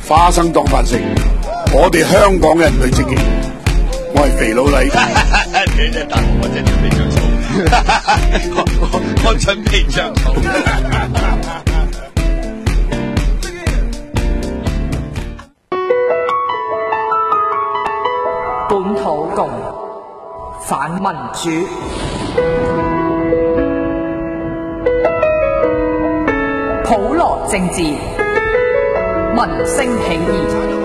花生當飯食，我哋香港人最積極。我係肥佬黎， 你真係答我真係準備着草，我準備着草。 本土共反民主，普羅政治，民聲起義。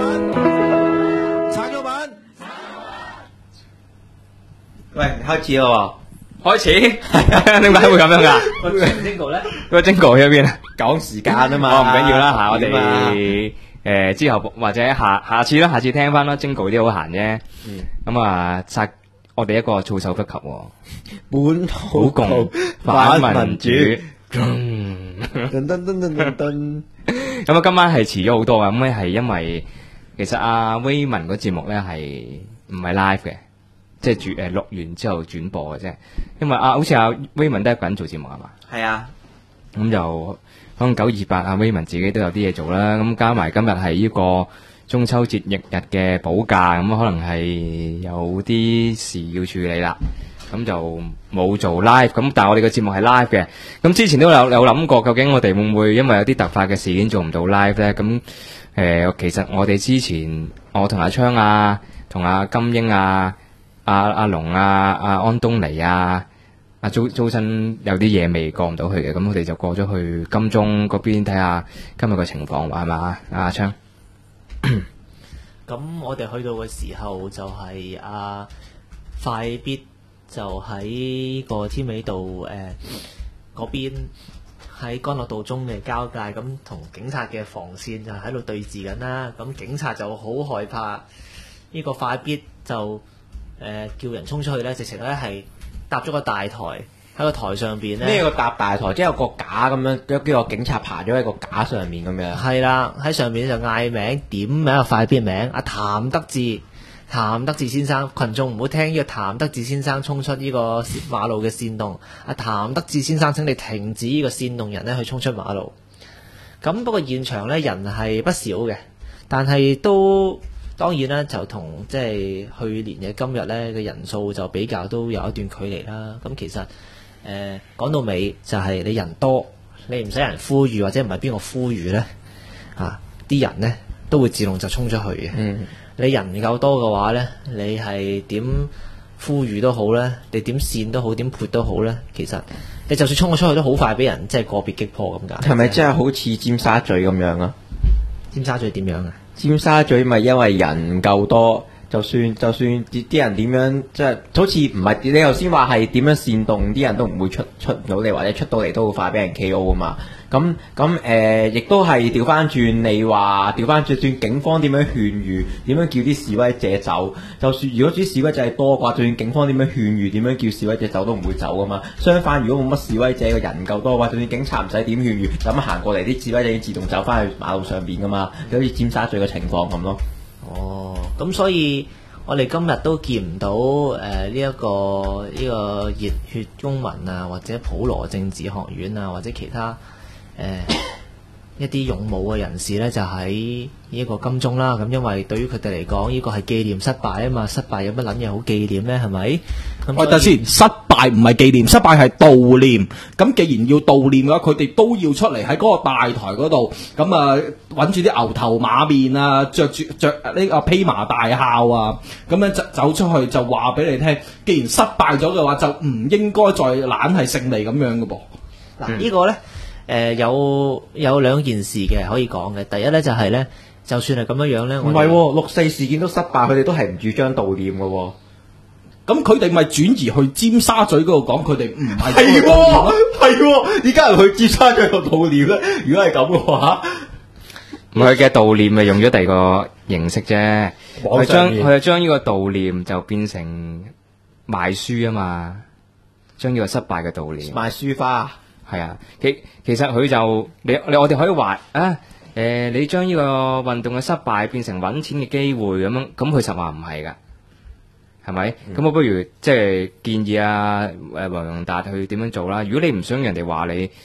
喂，開始咯喎，開始，點解會咁樣噶？ 個 Jingle 咧， 個 Jingle 喺邊啊？ 講時間啊嘛， 唔緊要啦嚇，我哋之後或者下次啦，下次聽翻啦 ，Jingle 啲好閒啫。咁啊，我哋一個措手不及喎。 本土共反民主。噔噔噔噔噔噔。 咁啊，今晚係遲咗好多啊！咁咧係因為其實阿威文嗰節目咧係唔係 live 嘅？即係錄完之後轉播嘅啫，因為好似阿威文都係一個人做節目係嘛？係啊，咁就可能928阿威文自己都有啲嘢做啦，咁加埋今日係呢個中秋節翌日嘅補假，咁可能係有啲事要處理啦，咁就冇做 live，咁但係我哋嘅節目係 live 嘅，咁之前都有諗過，究竟我哋會唔會因為有啲突發嘅事件做唔到 live 咧？咁其實我哋之前我同阿昌啊，同阿金英啊。阿龍阿安東尼阿租身有啲嘢未過唔到去嘅，咁我哋就過咗去金鐘嗰邊睇下今日嘅情況，係嘛？阿昌， 咁我哋去到嘅時候就係快必就喺個添美道嗰邊喺干諾道中嘅交界，咁同警察嘅防線就喺度對峙緊啦。咁警察就好害怕呢個快必就叫人衝出去咧，直情咧係搭咗個大台喺個台上邊咧。 咩個搭大台？即係有個架咁樣，有幾個警察爬咗喺個架上面咁樣。係啦，喺上面就嗌名點名個快必名，阿譚德志先生，群眾唔好聽呢個譚德志先生衝出呢個馬路嘅煽動。阿譚德志先生，請你停止呢個煽動人咧去衝出馬路。咁不過現場咧人係不少嘅，但係都。當然啦，就同即係去年嘅今日咧嘅人數就比較都有一段距離啦。咁其實講到尾就係你人多，你唔使人呼籲或者唔係邊個呼籲咧，啲人咧都會自動就衝出去嘅。你人夠多嘅話咧，你係點呼籲都好咧，你點煽都好，點潑都好咧，其實你就算衝咗出去都好快俾人即係個別擊破咁解。 係咪真係好似尖沙咀咁樣啊？ 尖沙咀點樣啊？ 尖沙咀咪因為人唔夠多，就算啲人點樣，即係好似唔係你頭先話係點樣煽動，啲人都唔會出唔到嚟，或者出到嚟都好快俾人 KO 啊嘛。咁亦都係調翻轉，你話調翻轉，警方點樣勸喻，點樣叫啲示威者走？就算如果啲示威者係多嘅話，就算警方點樣勸喻，點樣叫示威者走都唔會走噶嘛。相反，如果冇乜示威者嘅人唔夠多嘅話，就算警察唔使點勸喻，就咁行過嚟，啲示威者已經自動走翻去馬路上邊噶嘛，就好似尖沙咀嘅情況咁咯。 哦，咁所以我哋今日都見唔到呢一個熱血公民啊，或者普羅政治學院啊，或者其他一啲勇武嘅人士呢，就喺呢個金鐘啦。咁因為對於佢哋嚟講，呢個係紀念失敗啊嘛，失敗有乜撚嘢好紀念呢？係咪？ 喂，等先，失敗唔係紀念，失敗係悼念。咁既然要悼念嘅話，佢哋都要出嚟喺嗰個大台嗰度，咁啊揾住啲牛頭馬面啊，着呢個披麻戴孝啊，咁樣走出去就話俾你聽，既然失敗咗嘅話，就唔應該再懶係勝利咁樣嘅噃。 嗱，呢個呢。有兩件事嘅可以講嘅。第一咧就係咧，就算係咁樣咧， 唔係6·4事件都失敗，佢哋都係唔主張悼念嘅。 咁佢哋咪轉移去尖沙咀嗰度講，佢哋唔係係，而家人去尖沙咀度悼念咧。如果係咁嘅話， 佢嘅悼念咪用咗第二個形式啫。佢就將呢個悼念就變成賣書啊嘛，將呢個失敗嘅悼念賣書花。 係啊，其實佢就我哋可以話啊，你將呢個運動嘅失敗變成揾錢嘅機會咁樣，咁佢實話唔係噶，係咪？咁我不如即係建議黃洋達去點樣做啦。如果你唔想人哋話你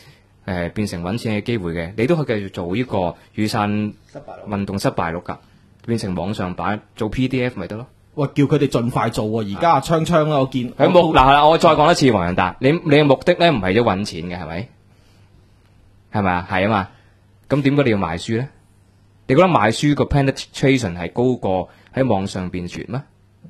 變成揾錢嘅機會嘅，你都可以繼續做呢個雨傘運動失敗錄㗎，變成網上版做 PDF 咪得咯。 喂，叫佢哋盡快做喎！而家昌昌啦，我見嗱，我再講一次，黃仁達，你嘅目的咧唔係咗揾錢嘅，係咪？係咪啊？係啊嘛。咁點解你要賣書咧？你覺得賣書個 penetration 係高過喺網上邊傳咩？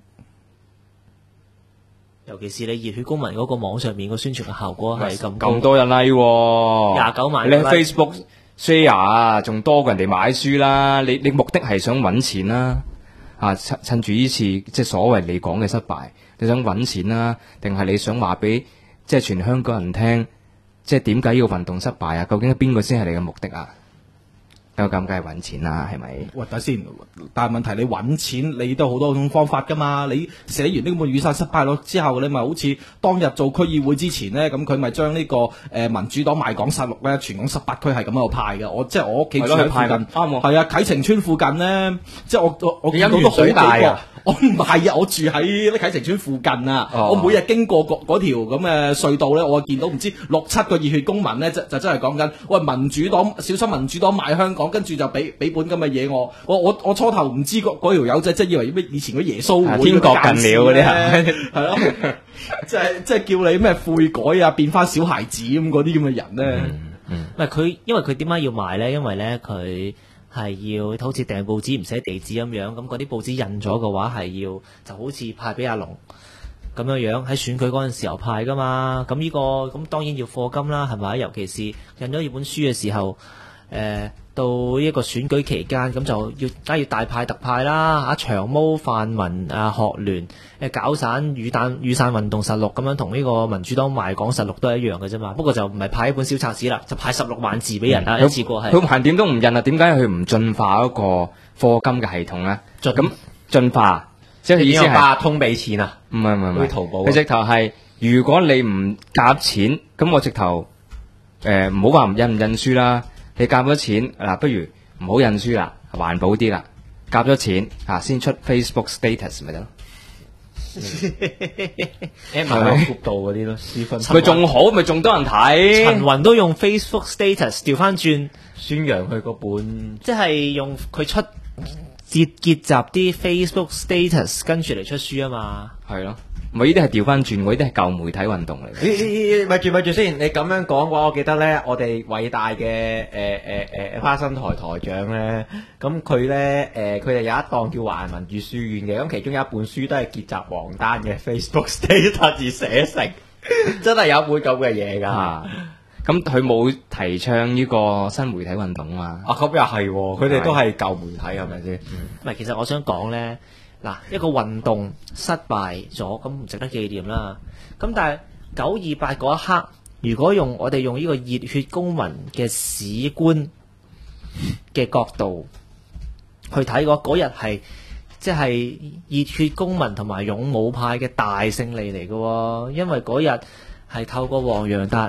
尤其是你熱血公民嗰個網上面個宣傳嘅效果係咁多人 like 喎 ，29萬， 你喺 Facebook share 啊，仲多過人哋買書啦。你目的係想揾錢啦，趁住呢次即係所謂你講嘅失敗，你想揾錢啦，定係你想話俾即係全香港人聽，即係點解呢個運動失敗啊？究竟邊個先係你嘅目的啊？咁梗係揾錢啦，係咪？ 喂，等先，但係問題你揾錢，你都好多種方法噶嘛。你寫完呢個雨傘失敗錄之後，你咪好似當日做區議會之前呢，咁佢咪將呢個民主黨賣港實錄咧，全港18區係咁喺度派嘅。我屋企住喺附近，係啊，啟晴邨附近呢，即係我見到都好幾個。我唔係啊，我住喺啟晴邨附近啊。我每日經過嗰條咁嘅隧道咧，我見到唔知6-7個熱血公民咧，就真係講緊，喂，民主黨小心民主黨賣香港，跟住就俾本咁嘅嘢我。我初頭唔知嗰條友仔，即係以為咩以前嗰耶穌會天國近了嗰啲係咯，即係叫你咩悔改啊，變翻小孩子咁嗰啲咁嘅人咧。 唔係佢，因為佢點解要賣咧？因為咧佢係要好似訂報紙唔寫地址咁樣，咁嗰啲報紙印咗嘅話係要就好似派俾阿龍咁樣樣喺選舉嗰陣時候派噶嘛。咁咁當然要課金啦，係咪？尤其是印咗呢本書嘅時候，到一個選舉期間，咁就梗係要大派特派啦。長毛泛民學聯搞散雨傘運動實錄咁樣，同呢個民主黨賣港實錄都係一樣嘅啫嘛。不過就唔係派一本小冊子啦，就派16萬字俾人啦，一次過係。 佢橫掂都唔印啊，點解佢唔進化嗰個課金嘅系統咧？咁進化，即係意思係八通俾錢啊？ 唔係， 去淘寶。 佢直頭係，如果你唔夾錢，咁我直頭唔好話唔印書啦。你夾咗錢嗱，不如唔好印書啦，環保啲啦。夾咗錢先出 Facebook status 咪得咯。 係咪幅度嗰啲咯？ 佢仲好，咪仲多人睇。 陳雲都用 Facebook status 調翻轉宣揚佢嗰本， 即係用佢出結集啲 Facebook status 跟住嚟出書啊嘛。 係咯。唔係呢啲係調翻轉，我呢啲係舊媒體運動嚟。 咪住先，你咁樣講嘅話，我記得咧，我哋偉大嘅花生台台長咧，咁佢咧佢哋有一檔叫華人民主書院嘅，咁其中有一本書都係結集王丹嘅 Facebook status 而寫成，真係有一本咁嘅嘢㗎。 咁佢冇提倡呢個新媒體運動啊嘛。 咁又係，佢哋都係舊媒體係咪先？ 唔係，其實我想講咧。嗱，一個運動失敗咗，咁唔值得紀念啦。咁但係928嗰一刻，如果我哋用呢個熱血公民嘅史觀嘅角度去睇嗰日係即係熱血公民同埋勇武派嘅大勝利嚟嘅，因為嗰日係透過黃洋達，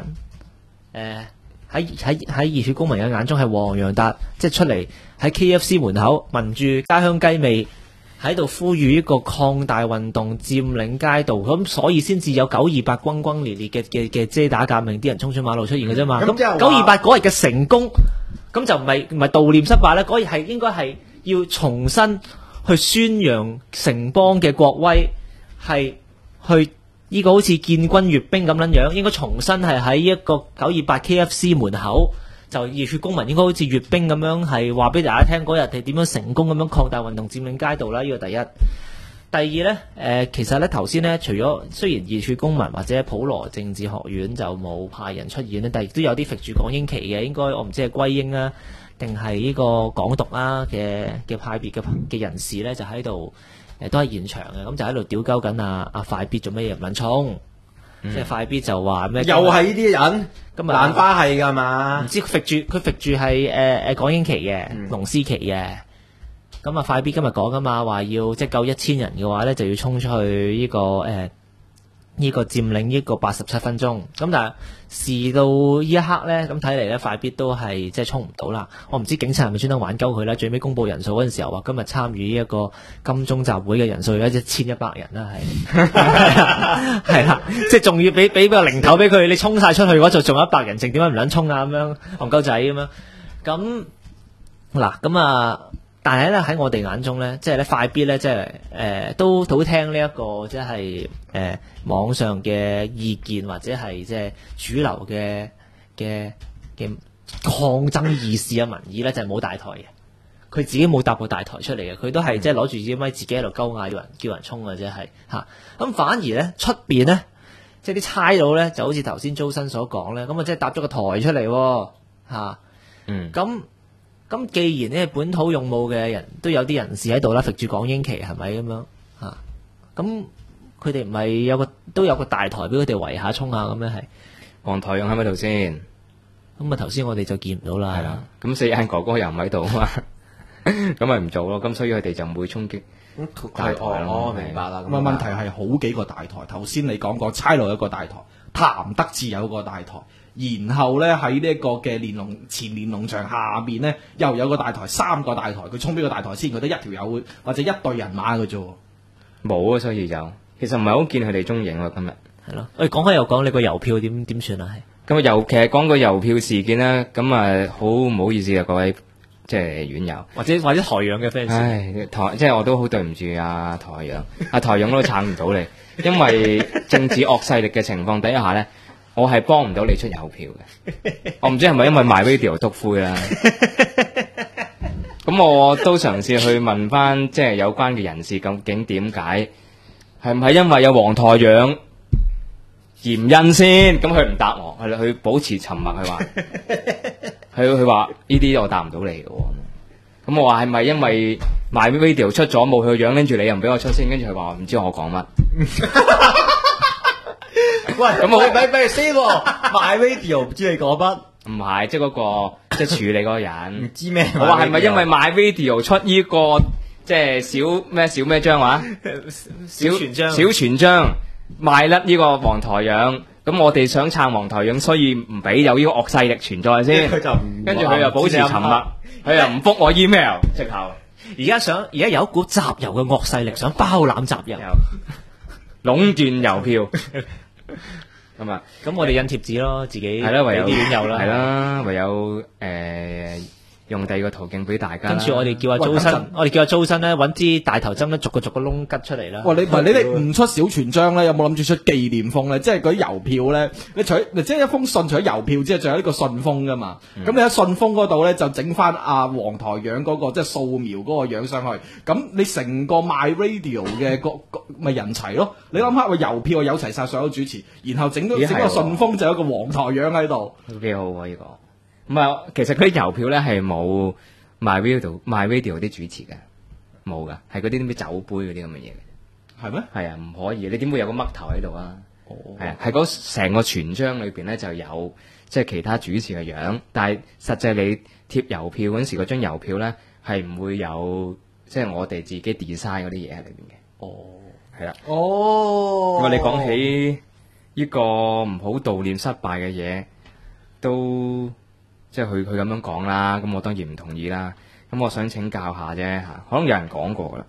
喺熱血公民嘅眼中係黃洋達，即係出嚟喺 KFC 門口聞住家鄉雞味。喺度呼籲一個擴大運動佔領街道，咁所以先至有928轟轟烈烈嘅遮打革命，啲人衝出馬路出現嘅啫嘛。咁928嗰日嘅成功，咁就唔係悼念失敗咧，嗰日係應該係要重新去宣揚城邦嘅國威，係去呢個好似建軍閱兵咁樣，應該重新係喺一個928 KFC 門口。就熱血公民應該好似閱兵咁樣，係話俾大家聽嗰日係點樣成功咁樣擴大運動佔領街道啦。呢個第一。第二呢，其實呢頭先呢，除咗雖然熱血公民或者普羅政治學院就冇派人出現呢，但係亦都有啲揈住港英旗嘅，應該我唔知係歸英啊，定係呢個港獨啦嘅派別嘅人士呢，就喺度都係現場嘅，咁就喺度屌鳩緊阿快必做咩嘢唔撚衝。即係快必就話咩？ 又係呢啲人， 咁蘭花係㗎嘛？ 唔知佢揈住係港英旗嘅、龍獅旗嘅。咁快必今日講㗎嘛，話要即係夠1000人嘅話咧，就要衝出去呢個呢個佔領呢個87分鐘，咁但係事到呢一刻咧，咁睇嚟咧快必都係即係衝唔到啦。我唔知警察係咪專登玩鳩佢啦？最尾公佈人數嗰陣時候話，今日參與呢一個金鐘集會嘅人數有1100人啦，係啦，即係仲要俾個零頭俾佢，你衝晒出去嘅話就仲有100人剩，點解唔撚衝啊？咁樣戇鳩仔咁樣，咁嗱咁啊。但係咧喺我哋眼中咧，即係咧快必咧，即係都好聽呢一個即係網上嘅意見或者係即係主流嘅抗爭議事嘅民意咧，就係冇大台嘅。佢自己冇搭過大台出嚟嘅，佢都係即係攞住支咪自己喺度鳩嗌叫人衝嘅啫，係嚇。咁反而咧出邊咧，即係啲差佬咧，就好似頭先周生所講咧，咁啊即係搭咗個台出嚟喎嚇。咁既然呢本土用武嘅人都有啲人士喺度啦，揈住港英旗係咪咁樣嚇？咁佢哋唔係都有個大台俾佢哋圍下衝下咁樣係？ 黃台仰喺咪度先？ 咁啊頭先我哋就見唔到啦。 係啦，咁四眼哥哥又唔喺度啊嘛，咁咪唔做咯。咁所以佢哋就唔會衝擊大台咯。 明白啦。 咁啊問題係好幾個大台，頭先你講過差佬有一個大台，譚德志有一個大台。然後咧喺呢一個嘅前連儂牆下面咧，又有個大台，3個大台，佢衝邊個大台先？佢得一條友或者一隊人馬嘅啫。 冇啊，所以就其實唔係好見佢哋蹤影喎。今日係咯，喂，講開又講，你個郵票點算啊？係咁啊，其實講個郵票事件咧，咁啊好唔好意思啊，各位即係院友或者台陽嘅 fans。 唉，即係我都好對唔住啊台陽，台陽都撐唔到你，因為政治惡勢力嘅情況底下咧。我係幫唔到你出郵票嘅，我唔知係咪因為 MyRadio 篤灰啦。咁我都嘗試去問翻即係有關嘅人士，究竟點解？係唔係因為有黃台仰嫌印先？咁佢唔答我，係啦，佢保持沉默，佢話佢話呢啲我答唔到你嘅。咁我話係咪因為 MyRadio 出咗冇佢樣，跟住你又唔俾我出先？跟住佢話唔知我講乜。 喂，咁我俾先喎，MyRadio 唔知你講乜？ 唔係，即係嗰個即係處理嗰個人唔知咩？ 我話係咪因為 MyRadio 出呢個即係小咩章話？小傳章賣甩呢個黃台仰，咁我哋想撐黃台仰，所以唔俾有呢個惡勢力存在先。跟住佢又保持沉默，佢又唔覆我 email，直頭。 而家有一股集郵嘅惡勢力想包攬集郵， 壟斷郵票。咁啊， 咁我哋印貼紙咯，自己係啦，唯有啲院友啦， 係啦，唯有用第二個途徑俾大家。 跟住我哋叫阿周生咧揾支大頭針咧，逐個窿吉出嚟啦。 喂，你哋唔出小傳章咧，有冇諗住出紀念封咧？即係嗰啲郵票咧，你即係一封信，除咗郵票之外，仲有呢個信封噶嘛？咁你喺信封嗰度咧，就整翻阿黃台仰嗰個即係掃描嗰個樣上去。咁你成個 MyRadio 嘅個咪人齊咯？你諗下，個郵票有齊晒所有主持，然後整個信封就有一個黃台仰喺度， 都幾好喎呢個。唔係，其實佢啲郵票咧係冇 MyRadio 啲主持嘅，冇噶，係嗰啲咩酒杯嗰啲咁嘅嘢嘅。 係咩？係啊，唔可以，你點會有個嘜頭喺度啊？係啊，係嗰成個全章裏邊咧就有即係其他主持嘅樣，但係實際你貼郵票嗰陣時，嗰張郵票咧係唔會有即係我哋自己 design 嗰啲嘢喺裏邊嘅。係啦。咁啊，你講起呢個唔好悼念失敗嘅嘢，都。即係佢咁樣講啦，咁我當然唔同意啦。咁我想請教下啫嚇，可能有人講過啦。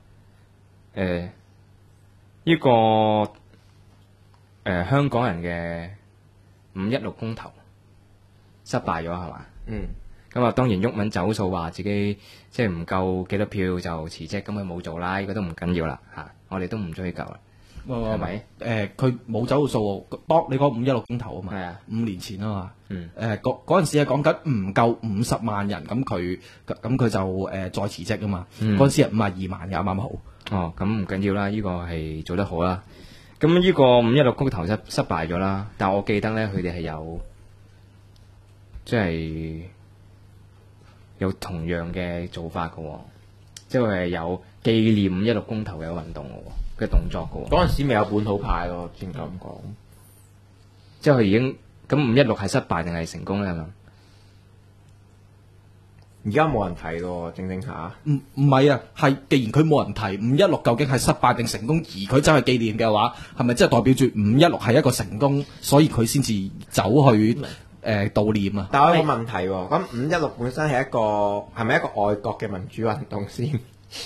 呢個香港人嘅516公投失敗咗係嘛？咁啊，當然毓民走數話自己即係唔夠幾多票就辭職，咁佢冇做啦，呢個都唔緊要啦嚇，我哋都唔追究啦。係咪？ 佢冇走到數喎。當你講516公投啊嘛， 係啊 ，5年前啊嘛。嗰陣時係講緊唔夠50萬人，咁佢就再辭職啊嘛。嗰陣時係52萬嘅，啱啱好。 哦，咁唔緊要啦，呢個係做得好啦。咁呢個516公投失敗咗啦，但我記得咧，佢哋係有即係有同樣嘅做法嘅喎，即係有紀念516公投嘅運動嘅動作嘅喎。 嗰陣時未有本土派咯，先咁講。 即係佢已經咁516係失敗定係成功咧？ 而家冇人提喎，整整下。 唔係啊，係既然佢冇人提516究竟係失敗定成功，而佢真係紀念嘅話，係咪即係代表住516係一個成功，所以佢先至走去悼念啊？ 但係我有個問題喎，咁516本身係係咪一個外國嘅民主運動先？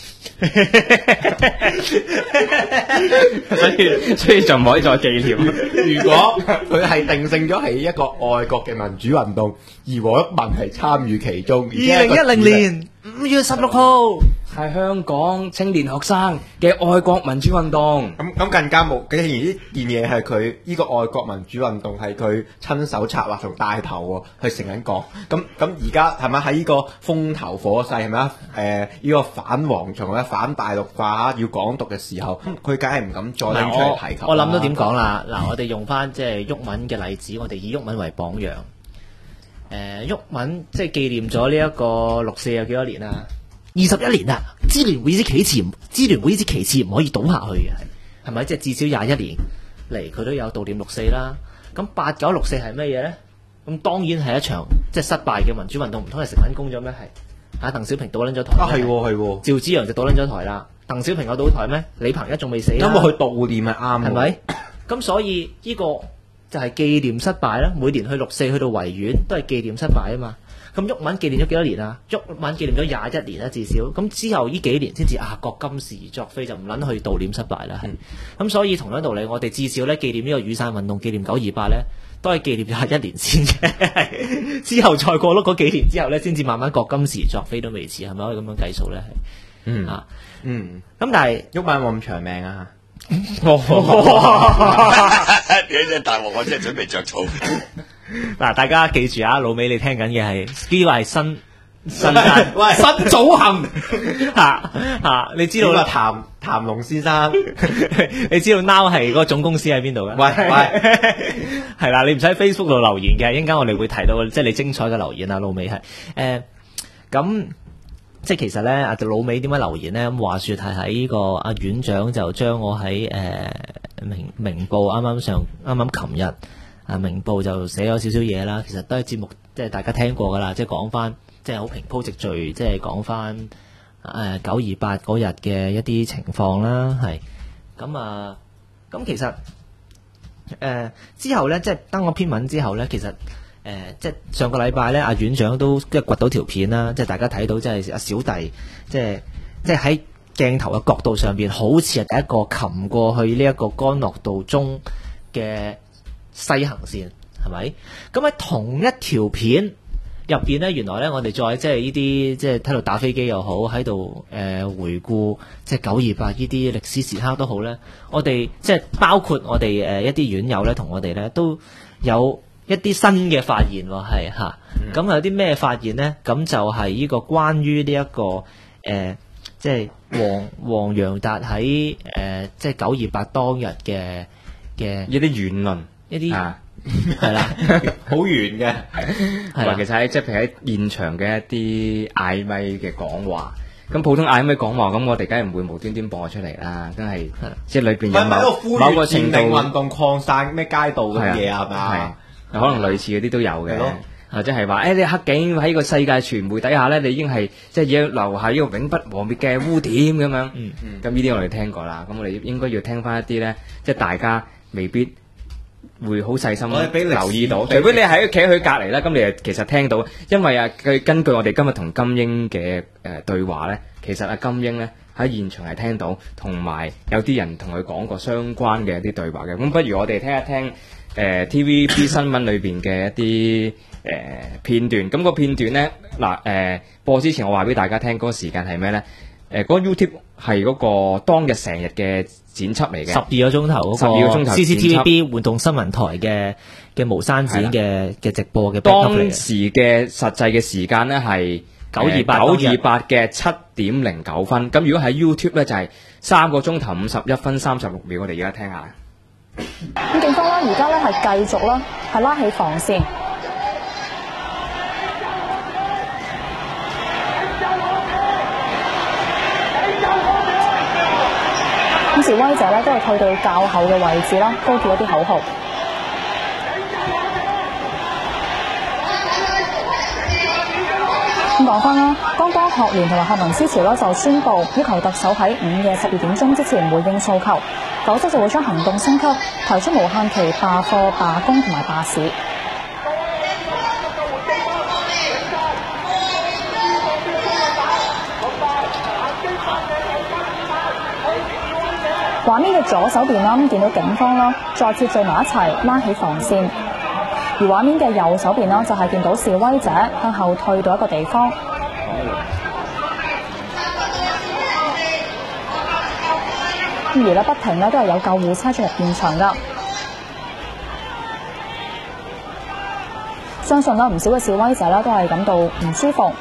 所以就唔可以再紀念。 如果佢係定性咗係一個外國嘅民主運動，而黃毓民係參與其中 2010年5月16號係香港青年學生嘅愛國民主運動。 咁更加冇，既然呢件嘢係佢呢個愛國民主運動係佢親手策劃同帶頭喎，去成緊講。咁而家係咪喺呢個風頭火勢係咪啊？呢個反蝗蟲咧、反大陸化要港獨嘅時候，佢梗係唔敢再拎出嚟提及。 我諗到點講啦？嗱，我哋用翻即係毓民嘅例子，我哋以毓民為榜樣。毓民即係紀念咗呢一個6.4有幾多年啊？21年啦！支聯會之旗幟唔可以倒下去嘅，係咪？即係至少21年嚟，佢都有悼念6.4啦。咁8.9、6.4係咩嘢咧？咁當然係一場即係失敗嘅民主運動，唔通係食緊功咗咩？係鄧小平倒撚咗台。 係喎， 趙紫陽就倒撚咗台啦。鄧小平有倒台咩？李鵬一仲未死。 咁我去悼念係啱， 係咪？咁所以呢個就係紀念失敗啦。每年去6.4去到維園都係紀念失敗啊嘛。咁毓民紀念咗幾多年啊？毓民紀念咗21年啦，至少。咁之後呢幾年先至國金時而作非，就唔撚去悼念失敗啦。咁所以同樣道理，我哋至少咧紀念呢個雨傘運動，紀念928咧，都係紀念21年先嘅。之後再過嗰幾年之後咧，先至慢慢國金時而作非都未遲，係咪可以咁樣計數咧？咁但係毓民冇咁長命啊！ 你真係大鑊，我真係準備着草。 嗱，大家記住啊，老尾你聽緊嘅係呢個係新新組行你知道啦， 譚龍先生， 你知道 Now 係嗰個總公司喺邊度嘅？ 喂， 係啦，你唔使 Facebook 度留言嘅，一陣間我哋會提到即係你精彩嘅留言啊，老尾係咁。即係其實咧，老尾點解留言咧？咁話說係喺呢個阿院長就將我喺明報啱啱琴日明報就寫咗少少嘢啦。其實都係節目，即係大家聽過噶啦，即係講翻，即係好平鋪直敘，即係講翻928嗰日嘅一啲情況啦。係咁其實之後咧，即係登咗篇文之後咧，其實。即係上個禮拜咧，阿院長都即係掘到條片啦，即係大家睇到，即係阿小弟，即係喺鏡頭嘅角度上邊，好似係第一個擒過去呢一個干諾道中嘅西行線，係咪？咁喺同一條片入邊咧，原來咧我哋再即係呢啲即係喺度打飛機又好，喺度回顧即係928呢啲歷史時刻都好咧，我哋即係包括我哋一啲院友咧，同我哋咧都有一啲新嘅發現喎，係嚇。咁有啲咩發現咧？咁就係呢個關於呢一個即係黃洋達喺即係928當日嘅一啲言論， 一啲係啦， 好圓嘅， 係啦。其實喺即係譬如喺現場嘅一啲嗌咪嘅講話。咁普通嗌咪講話，咁我哋梗係唔會無端端播出嚟啦，真係即係裏邊有某個程度運動擴散咩街道嘅嘢係嘛？ 可能類似嗰啲都有嘅，或者係話你黑警喺個世界傳媒底下咧，你已經係即係要留下呢個永不磨滅嘅污點咁樣。咁呢啲我哋聽過啦，咁我哋應該要聽翻一啲咧，即係大家未必會好細心留意到。除非你喺企喺佢隔離啦，咁你其實聽到，因為佢根據我哋今日同金英嘅對話咧，其實金英咧喺現場係聽到，同埋有啲人同佢講過相關嘅一啲對話嘅。咁不如我哋聽一聽。TVB 新聞裏邊嘅一啲片段，咁個片段咧播之前我話俾大家聽，嗰個時間係咩咧？嗰個 YouTube 係嗰個當日成日嘅剪輯嚟嘅，12 個鐘頭嗰個 CCTVB 活動新聞台嘅無刪剪嘅直播嘅。 當時嘅實際嘅時間咧係928嘅7:09分。咁如果喺 YouTube 咧就係3個鐘頭51分36秒。我哋而家聽下。 咁警方咧而家咧係繼續啦，係拉起防線。咁示威者咧都係退到較後嘅位置啦，高叫一啲口號。咁咁講翻啦，剛剛學聯同埋學民思潮就宣布要求特首喺午夜12點鐘之前回應訴求，否則就會將行動升級，提出無限期罷課、罷工同埋罷市。畫面嘅左手邊啦，見到警方啦，再次聚埋一齊拉起防線；而畫面嘅右手邊啦，就係見到示威者向後退到一個地方。而咧不停咧都係有救護車進入現場噶。相信啦，唔少嘅示威者咧都係感到唔舒服。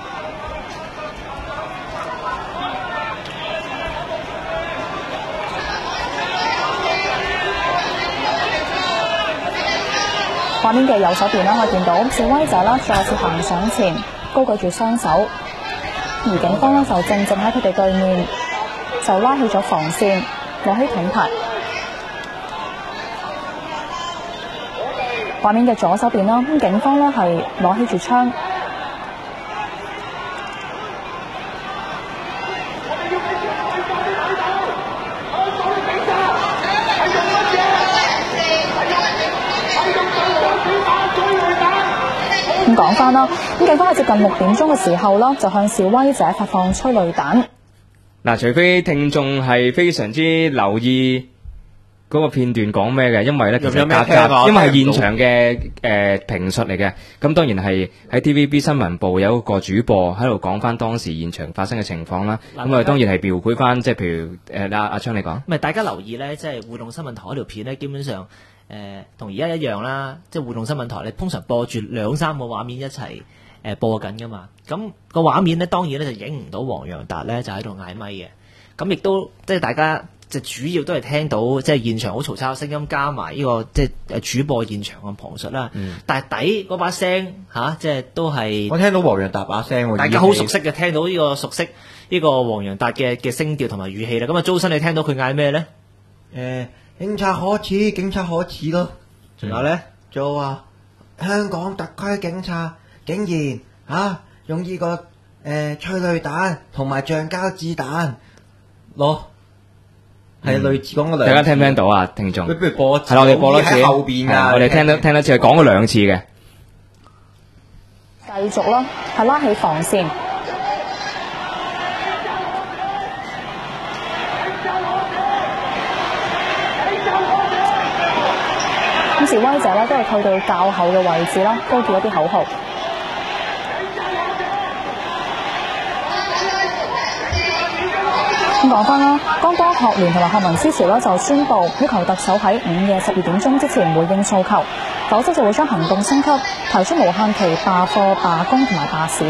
畫面嘅右手邊可以見到示威者再次行上前，高舉住雙手，而警方就正喺佢哋對面，就拉起咗防線，攞起盾牌。畫面嘅左手邊咁警方係攞起住槍。咁講翻啦，咁警方喺接近6點鐘嘅時候就向示威者發放催淚彈。 嗱，除非聽眾係非常之留意嗰個片段講咩嘅，因為咧其實因為係現場嘅評述嚟嘅。咁當然係喺 TVB 新聞部有一個主播喺度講翻當時現場發生嘅情況啦。咁啊當然係描繪翻，即係譬如阿昌你講。 唔係大家留意咧，即係互動新聞台嗰條片咧，基本上同而家一樣啦。即係互動新聞台你通常播住2-3個畫面一齊播緊噶嘛。咁個畫面咧當然咧就影唔到黃洋達咧就喺度嗌咪嘅。咁亦都即係大家就主要都係聽到即係現場好嘈吵嘅聲音，加埋呢個即係主播現場嘅旁述啦。但係底嗰把聲即係都係我聽到黃洋達把聲， 大家好熟悉嘅，聽到呢個熟悉呢個黃洋達嘅聲調同埋語氣啦。咁啊，周生你聽到佢嗌咩咧？ 警察可恥，警察可恥咯。仲有咧，就話香港特區警察竟然用呢個催淚彈同埋橡膠子彈咯。係類似講過兩次， 大家聽唔聽到啊？聽眾， 不如播一次， 係啦，我哋播多次喺後邊噶， 我哋聽得似係講過2次嘅。 繼續啦，係拉起防線。咁示威者都係退到較後嘅位置啦，高叫一啲口號。咁講翻啦，剛剛學聯同埋學民思潮就宣布要求特首喺午夜12點鐘之前回應訴求，否則就會將行動升級，提出無限期罷課、罷工同埋罷市。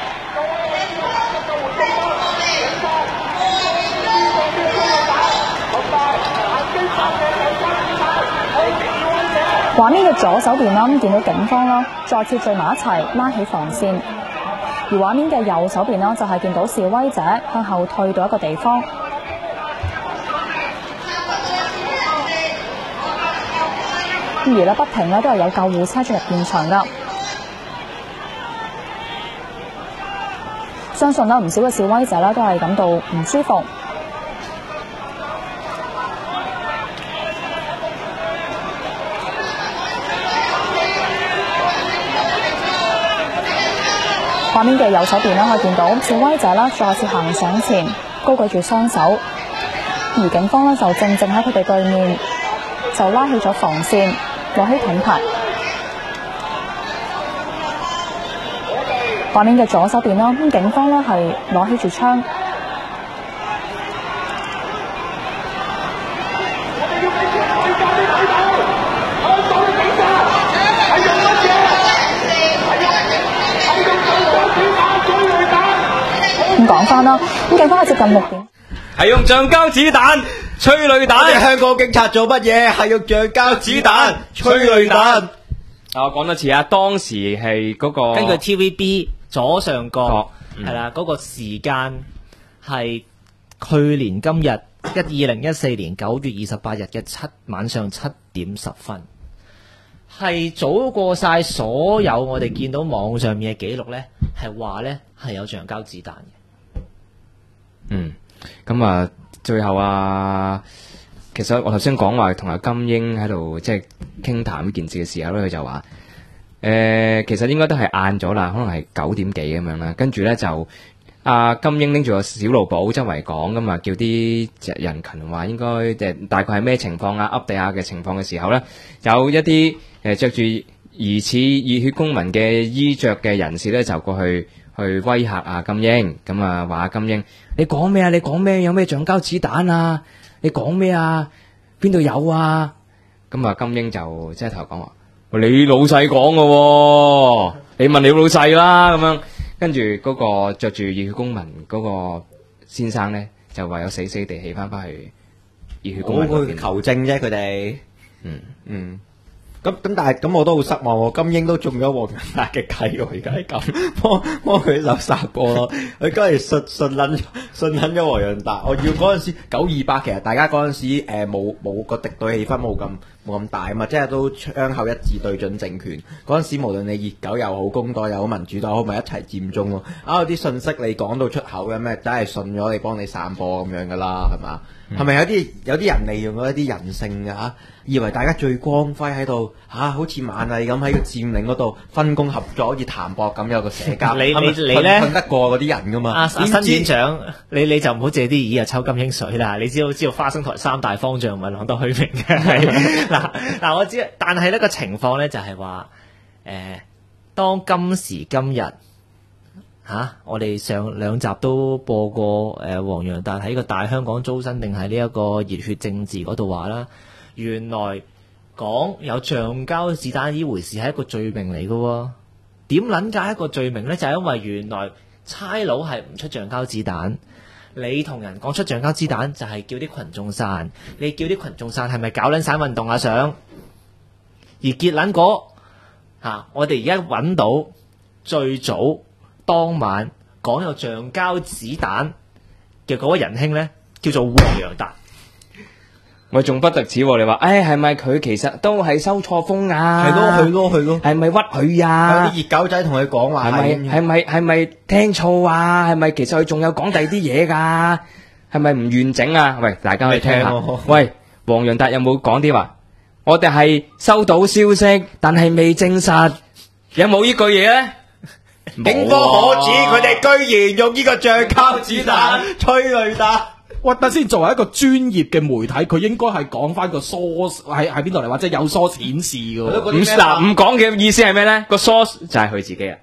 畫面嘅左手邊見到警方再次聚埋一齊拉起防線。而畫面嘅右手邊就係見到示威者向後退到一個地方。而咧不停都係有救護車進入現場噶。相信唔少嘅示威者都係感到唔舒服。畫面嘅右手邊可以見到示威者再次行上前，高舉住雙手，而警方就正喺佢哋對面，就拉起咗防線，攞起盾牌。畫面嘅左手邊咁警方係攞起住槍。咁講翻啦，咁警方係接近6點， 係用橡膠子彈、催淚彈。 香港警察做乜嘢？係用橡膠子彈、催淚彈。 我講多次啊，當時係嗰個根據 TVB 左上角係啦，嗰個時間係去年今日2014年9月28日嘅晚上7點10分，係早過晒所有我哋見到網上面嘅記錄呢， 係話咧係有橡膠子彈嘅。 嗯，咁啊，最後啊，其實我頭先講話同阿金英喺度即係傾談呢件事嘅時候咧，佢就話其實應該都係晏咗啦，可能係9點幾咁樣啦。跟住咧就阿金英拎住個小露寶周圍講咁啊，叫啲人群話應該大概係咩情況啊，update下嘅情況嘅時候咧，有一啲着住疑似熱血公民嘅衣着嘅人士咧，就過去威嚇阿金英，咁啊話阿金英你講咩啊？你講咩？有咩橡膠子彈啊？你講咩啊？邊度有啊？咁啊金英就即係頭講話，你老細講嘅喎，你問你老細啦咁樣。跟住嗰個着住熱血公民嗰個先生咧，就唯有死死地起翻去熱血公民嗰邊求證啫，佢哋。 嗯。 咁但係咁我都好失望喎，金英都中咗黃洋達嘅計喎，而家係咁幫佢就殺過咯，佢梗係信撚咗黃洋達。我要嗰陣時928，其實大家嗰陣時冇個敵對氣氛冇咁大啊嘛，即係都槍口一致對準政權。嗰陣時無論你熱狗又好，工黨又好，民主黨好，咪一齊佔中咯。有啲信息你講到出口嘅咩，真係信咗你幫你散播咁樣噶啦，係嘛？係咪有啲人利用咗一啲人性㗎？以為大家最光輝喺度好似螞蟻咁喺個佔領嗰度分工合作，好似譚博咁有個社交， 你咧噴得過嗰啲人噶嘛？ 新院長，你就唔好借啲意啊抽金英水啦！你知道花生台3大方丈唔係浪得虛名嘅。嗱我知，但係呢個情況咧就係話當今時今日。我哋上2集都播過黃洋達喺個大香港租身定係呢一個熱血政治嗰度話啦，原來講有橡膠子彈呢回事係一個罪名嚟嘅喎。點撚解一個罪名呢？就係因為原來差佬係唔出橡膠子彈，你同人講出橡膠子彈就係叫啲群眾散，你叫啲群眾散係咪搞撚散運動啊？想而結撚果我哋而家揾到最早當晚講有橡膠子彈嘅嗰位仁兄咧，叫做黃洋達。 我仲不特止喎，你話，係咪佢其實都係收錯風啊？ 係咯， 係咪屈佢啊？ 有啲熱狗仔同佢講話， 係咪聽錯啊？係咪其實佢仲有講第二啲嘢㗎？係咪唔完整啊？喂，大家去聽下。喂，黃洋達有冇講啲話？我哋係收到消息，但係未證實，有冇呢句嘢咧？ 警方可指佢哋居然用呢個橡膠子彈催淚彈。 喂，等先，作為一個專業嘅媒體，佢應該係講翻個 source 喺邊度嚟，或者有 source 顯示嘅。 唔講嘅意思係咩咧？個 source 就係佢自己啊。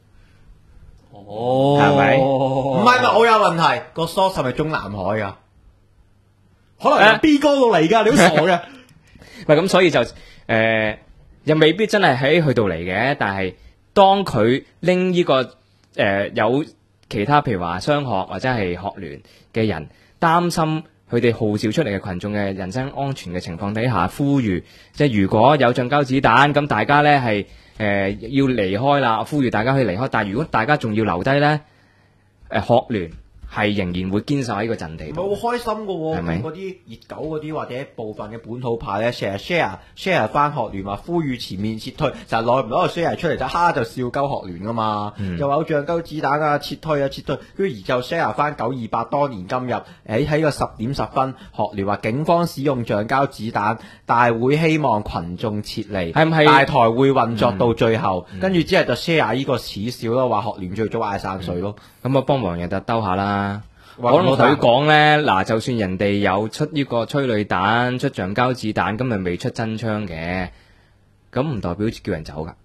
係咪？ 唔係，我有問題。個 source 係咪中南海啊？ 可能係 B 哥度嚟㗎，你都傻嘅。 喂，咁所以就又未必真係喺佢度嚟嘅，但係當佢拎呢個有其他譬如話商學或者係學聯嘅人擔心佢哋號召出嚟嘅群眾嘅人身安全嘅情況底下，呼籲即係如果有橡膠子彈，咁大家咧係要離開啦，呼籲大家可以離開。但係如果大家仲要留低咧，學聯係仍然會堅守喺個陣地度。 唔係好開心噶喎，咁嗰啲熱狗嗰啲或者部分嘅本土派咧，成日 share 翻學聯話呼籲前面撤退，就耐唔耐就 share 出嚟就就笑鳩學聯噶嘛，又話有橡膠子彈啊，撤退，跟住而就 share 翻928當年今日喺個10點10分，學聯話警方使用橡膠子彈，大會希望群眾撤離，係唔係大台會運作到最後，跟住之後就 share 呢個恥笑咯，話學聯最早嗌散水咯， 咁啊幫黃洋達兜下啦。我同佢講咧，嗱，就算人哋有出呢個催淚彈、出橡膠子彈，咁咪未出真槍嘅，咁唔代表叫人走噶。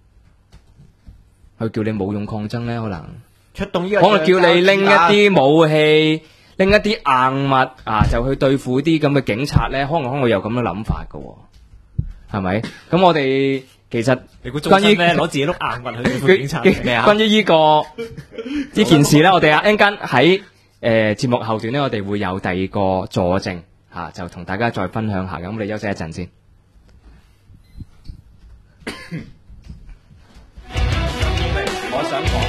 佢叫你冇用抗爭咧，可能出動呢個， 可能叫你拎一啲武器、拎一啲硬物啊，就去對付啲咁嘅警察咧，可能會有咁嘅諗法噶，係咪？咁我哋其實關於攞自己碌硬物去對付警察咩啊？ 關於呢件事咧，我哋一陣間喺節目後段咧，我哋會有第2個佐證就同大家再分享下。咁我哋休息一陣先。我想講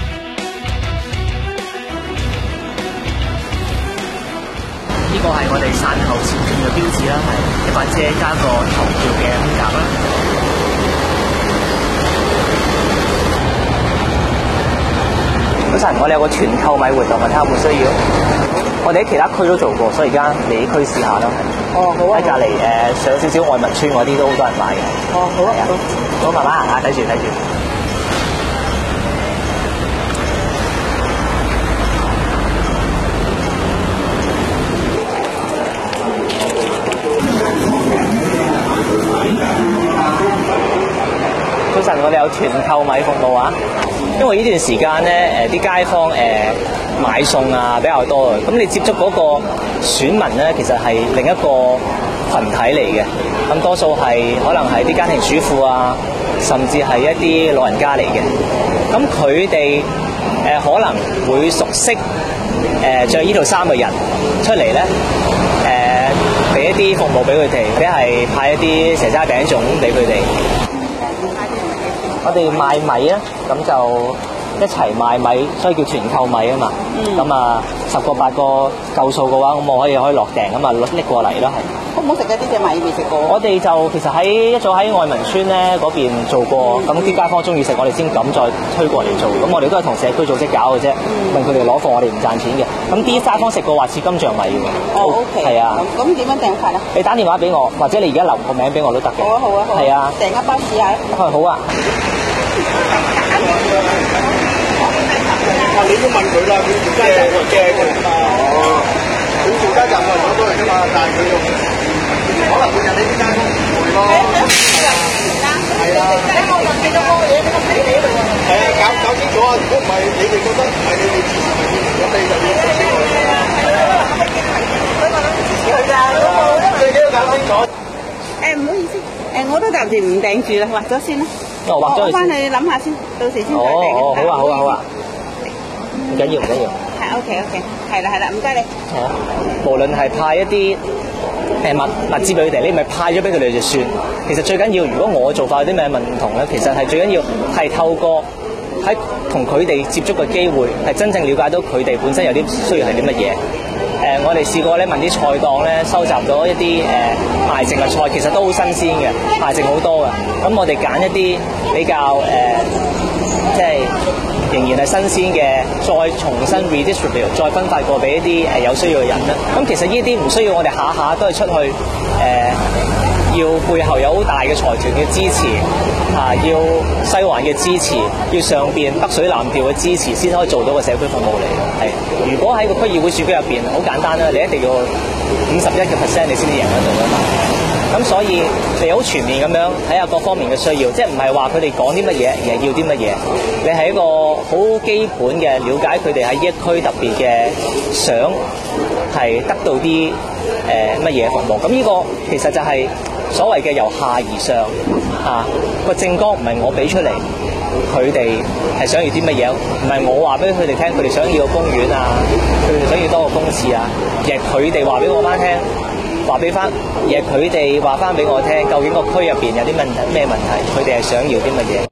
呢個係我哋散後前進嘅標誌啦，係一把遮加個投票嘅空格啦。 早晨，我哋有個團購米活動，睇下有冇需要。我哋喺其他區都做過，所以而家你區試下啦。 哦，好啊。 喺隔離上少少愛民村嗰啲都好多人買嘅。 哦，好啊。 好，慢慢行下，睇住睇住。早晨，我哋有團購米服務啊！因為呢段時間咧，啲街坊買餸啊比較多嘅，咁你接觸嗰個選民咧，其實係另一個群體嚟嘅。咁多數係可能係啲家庭主婦啊，甚至係一啲老人家嚟嘅。咁佢哋可能會熟悉著呢套衫嘅人出嚟咧，俾一啲服務俾佢哋，或者係派一啲蛇齋餅粽俾佢哋。我哋賣米啊，咁就一齊賣米，所以叫團購米啊嘛。咁啊，10個8個夠數嘅話，咁我可以落訂，咁啊拎過嚟咯，係。 好唔好食嘅？呢隻米未食過。 我哋就其實一早喺愛民村咧嗰邊做過，咁啲街坊中意食，我哋先敢再推過嚟做。咁我哋都係同社區組織搞嘅啫，問佢哋攞貨，我哋唔賺錢嘅。咁啲街坊食過話似金像米喎。 哦 ，OK。 係啊。 咁點樣訂法啊？ 你打電話俾我，或者你而家留個名俾我都得嘅。 好啊，好啊，好啊。 係啊。 訂一包試下。 好啊。 你都問佢啦，佢做街站我驚㗎哦，佢做街站我係好多人㗎嘛，但係佢又可能會引起啲街坊誤會咯。係啦。你我問幾多個嘢，你咁死你嚟喎。係啊，搞清楚啊！如果唔係你哋覺得唔係你哋支持嘅，咁你就要搞清楚。最緊要搞清楚。 唔好意思，我都暫時唔訂住啦，畫咗先啦。 畫咗我翻去諗下先，到時先再訂。 好啊，好啊，好啊。唔緊要，唔緊要。 係 OK，係啦，唔該你。 係啊，無論係派一啲物資俾佢哋，你咪派咗俾佢哋就算。其實最緊要，如果我做法有啲咩唔同咧，其實係最緊要係透過喺同佢哋接觸嘅機會，係真正了解到佢哋本身有啲需要係啲乜嘢。我哋試過咧問啲菜檔咧，收集咗一啲賣剩嘅菜，其實都好新鮮嘅，賣剩好多嘅。咁我哋揀一啲比較即係仍然係新鮮嘅，再重新 redistribute， 再分發過俾一啲有需要嘅人啦。咁其實呢啲唔需要我哋下下都係出去要背後有好大嘅財團嘅支持，要西環嘅支持，要上邊北水南調嘅支持，先可以做到個社區服務嚟嘅。係，如果喺個區議會選舉入邊，好簡單啦，你一定要51%你先至贏得到啊嘛。咁所以你好全面咁樣睇下各方面嘅需要，即係唔係話佢哋講啲乜嘢，而係要啲乜嘢。你係一個好基本嘅了解佢哋喺呢一區特別嘅想係得到啲乜嘢服務。咁呢個其實就係所謂嘅由下而上個政綱，唔係我俾出嚟，佢哋係想要啲乜嘢，唔係我話俾佢哋聽，佢哋想要個公園啊，佢哋想要多個公廁啊，而係佢哋話俾我翻聽。話俾翻，而係佢哋話翻俾我聽，究竟個區入邊有啲咩問題，佢哋係想要啲乜嘢。